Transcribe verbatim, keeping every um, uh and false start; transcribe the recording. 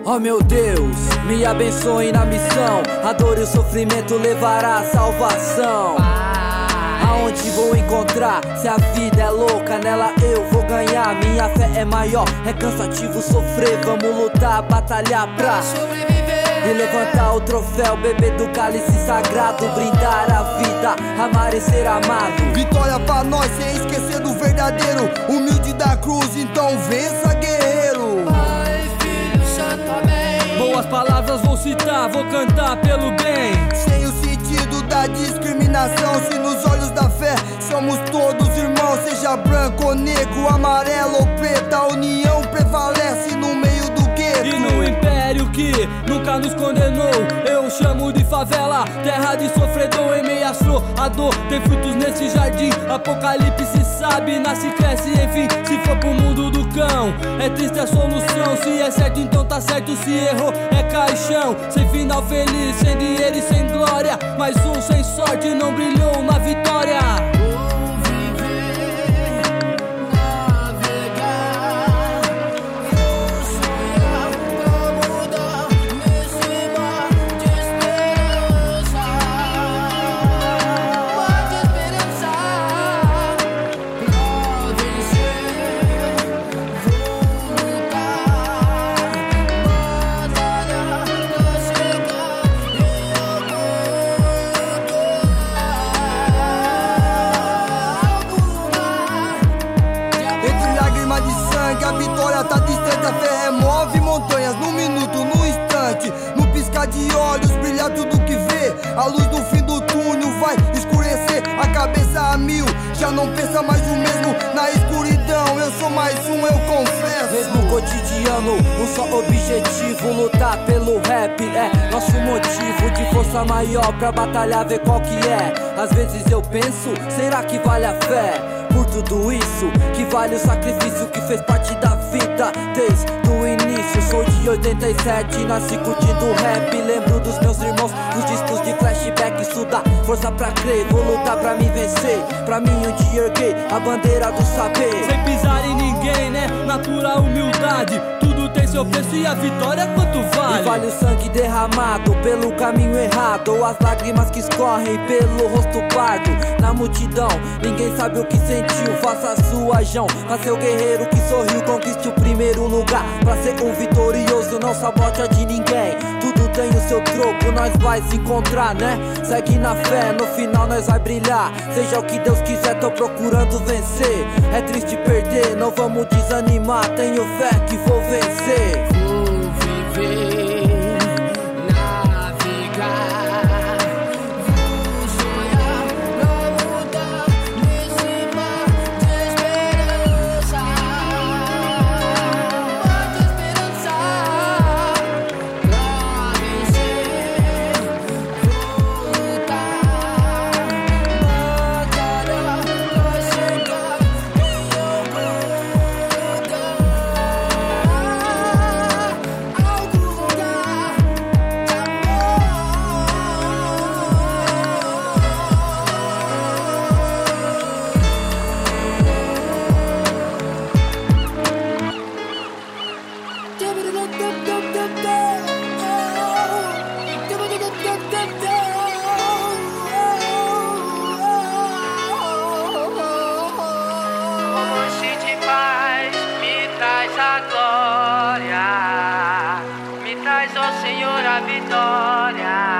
Oh meu Deus, me abençoe na missão. A dor e o sofrimento levará a salvação. Aonde vou encontrar? Se a vida é louca, nela eu vou ganhar. Minha fé é maior, é cansativo sofrer. Vamos lutar, batalhar pra sobreviver e levantar o troféu, beber do cálice sagrado, brindar a vida, amar e ser amado. Vitória pra nós, sem esquecer do verdadeiro, humilde da cruz, então vença, guerreiro. Pai, Filho, Santo, amém. Boas palavras vou citar, vou cantar pelo bem. Sem o sentido da discriminação, se nos olhos da fé somos todos irmãos. Seja branco ou negro, amarelo ou preto, a união prevalece no meio do gueto. E no império que nunca nos condenou, eu chamo de favela, terra de sofredor. Em meio à dor, tem frutos nesse jardim. Apocalipse sabe, nasce, cresce, enfim. Se for pro mundo do cão, é triste a solução. Se é certo, então tá certo, se errou, é caixão. Sem final feliz, sem dinheiro e sem glória. Mais um sem sorte, não brilhou na vitória. A vitória tá distante, a fé remove montanhas num minuto, num instante. No piscar de olhos, brilha tudo que vê. A luz do fim do túnel vai escurecer. A cabeça a mil, já não pensa mais o mesmo na escuridão. Eu sou mais um, eu confesso. Mesmo cotidiano, um só objetivo, lutar pelo rap é nosso motivo de força maior pra batalhar, ver qual que é. Às vezes eu penso, será que vale a fé? Por tudo isso, que vale o sacrifício que fez parte da vida desde o início. Sou de oitenta e sete, nasci curtindo rap. Lembro dos meus irmãos, dos discos de flashback. Isso dá força pra crer, vou lutar pra me vencer. Pra mim um dia erguei a bandeira do saber. Sem pisar em ninguém, né? Natural humildade. Tudo tem seu preço e a vitória quanto vale? E vale o sangue derramado pelo caminho errado, ou as lágrimas que escorrem pelo rosto pardo. Na multidão, ninguém sabe o que sentiu. Faça a sua jão, pra ser o guerreiro que sorriu. Conquiste o primeiro lugar, pra ser um vitorioso. Não sabote a de ninguém, tudo tem o seu troco. Nós vai se encontrar, né? Segue na fé, no final nós vai brilhar. Seja o que Deus quiser, tô procurando vencer. É triste perder, não vamos desanimar. Tenho fé que vou vencer. Vou viver, navegar, vou sonhar, não mudar nesse mar de esperança. Mar de esperança pra vencer. Vou lutar, batalhar pra chegar em algum lugar. A glória, me traz, ó Senhor, a vitória.